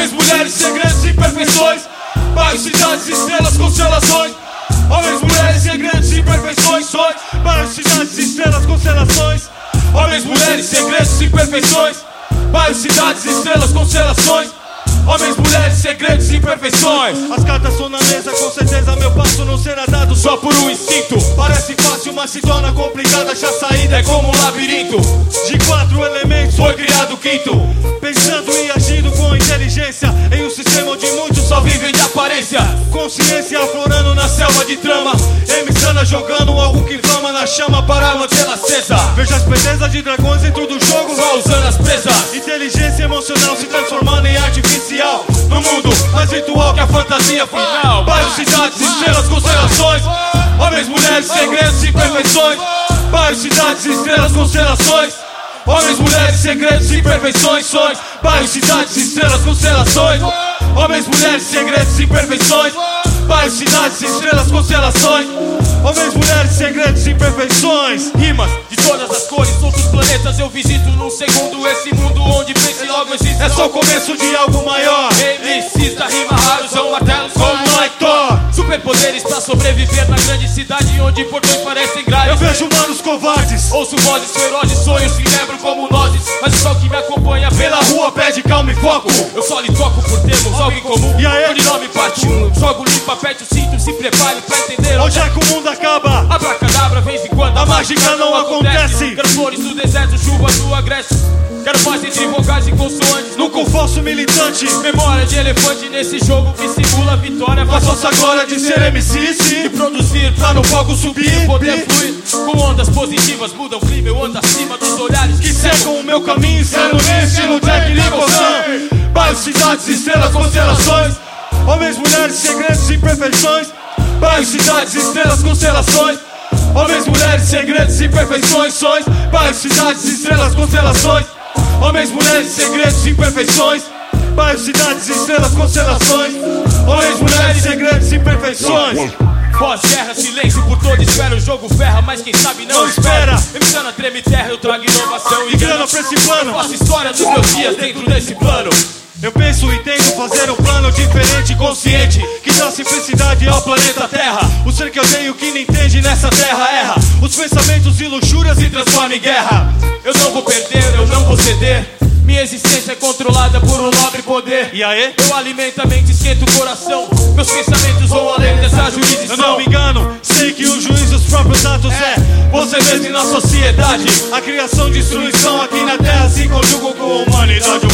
Homens, mulheres, segredos e imperfeições. Bairros, cidades, estrelas, constelações. Homens, mulheres, segredos e imperfeições. Bairros, cidades, estrelas, constelações. Homens, mulheres, segredos e imperfeições. Bairros, cidades, estrelas, constelações. Homens, mulheres, segredos e imperfeições. As cartas estão na mesa, com certeza meu passo não será dado só por um instinto. Parece fácil, mas se torna complicado. Achar saída é como um labirinto. De 4 elementos foi criado o quinto. Pensando e agindo com inteligência em um sistema onde muitos só vivem de aparência. Consciência aflorando na selva de trama. Emissana jogando algo que inflama na chama para mantê-la acesa. Veja as belezas de dragões dentro do jogo, só usando as presas. Inteligência emocional se transformando em artificial. No mundo mais virtual que a fantasia final. Bairros, cidades, estrelas, constelações. Homens, mulheres, segredos e imperfeições. Bairros, cidades, estrelas, constelações. Homens, mulheres, segredos e imperfeições. Bairros, cidades, estrelas, constelações. Homens, mulheres, segredos e imperfeições. Bairros, cidades, estrelas, constelações. Homens, mulheres, segredos e imperfeições. Rimas de todas as cores, outros planetas eu visito num segundo. Esse mundo onde penso e logo existe. É só o começo de algo maior. MCs da rima raros são martelos como Mike Thor. Superpoderes pra sobreviver na grande cidade onde portões parecem grades. Eu vejo humanos covardes, ouço vozes ferozes, sonhos que lembram como nozes. Mas o sol que me acompanha pela rua pede calma e foco. Eu só lhe toco por termos algo em comum. E aí? Onde nome parte um, jogo limpo, aperte o cinto, se prepare pra entender. Onde é que o mundo acaba? Abracadabra, vez em quando a mágica não acontece. Quero flores do deserto, chuva do agreste. Quero paz entre vogais e consoantes. Nunca um falso militante. Memória de elefante nesse jogo que simula a vitória. Faço essa glória de ser MC e produzir pra no palco subir. Poder fluir com ondas positivas. Mudam o clima, eu ando acima dos olhares que cegam o meu caminho. Sendo no estilo Jack Nicholson. Bairros, cidades, estrelas, constelações. Homens, mulheres, segredos e imperfeições. Bairros, cidades, estrelas, constelações. Homens, mulheres, segredos e imperfeições. Bairros, cidades, estrelas, constelações. Homens, mulheres, segredos e imperfeições. Bairros, cidades, estrelas, constelações. Homens, mulheres, segredos e imperfeições. Pós-guerra, silêncio por todo, espera o jogo ferra, mas quem sabe não espera. Emissana treme terra, eu trago inovação e grana pra esse plano. Eu faço história dos meus dias dentro desse plano. Eu penso e tento fazer um plano diferente, consciente, que dá simplicidade ao planeta Terra. O ser que eu tenho que não entende nessa terra erra. Os pensamentos e luxúrias se transformam em guerra. Eu não vou perder, eu não vou ceder. Minha existência é controlada por um nobre poder. E aí? Eu alimento a mente, esquento o coração. Meus pensamentos vão além dessa jurisdição. Eu não me engano, sei que o juiz dos próprios atos é você mesmo na sociedade. A criação e destruição aqui na terra se conjugam com a humanidade.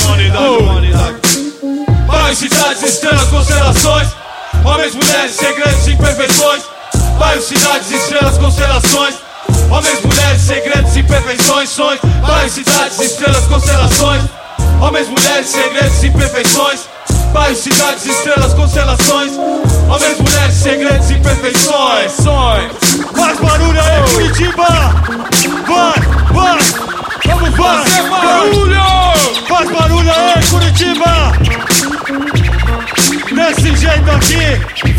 Bairros, cidades, estrelas, constelações. Homens, mulheres, segredos e imperfeições. Bairros, cidades, estrelas, constelações. Homens, mulheres, segredos e imperfeições. Bairros, cidades, estrelas, constelações. Homens, mulheres, segredos e imperfeições. Bairros, cidades, estrelas, constelações. Homens, mulheres, segredos e imperfeições. Faz barulho aí, Curitiba! Vai! Vamos fazer barulho! Faz barulho aí, Curitiba! Desse jeito aqui,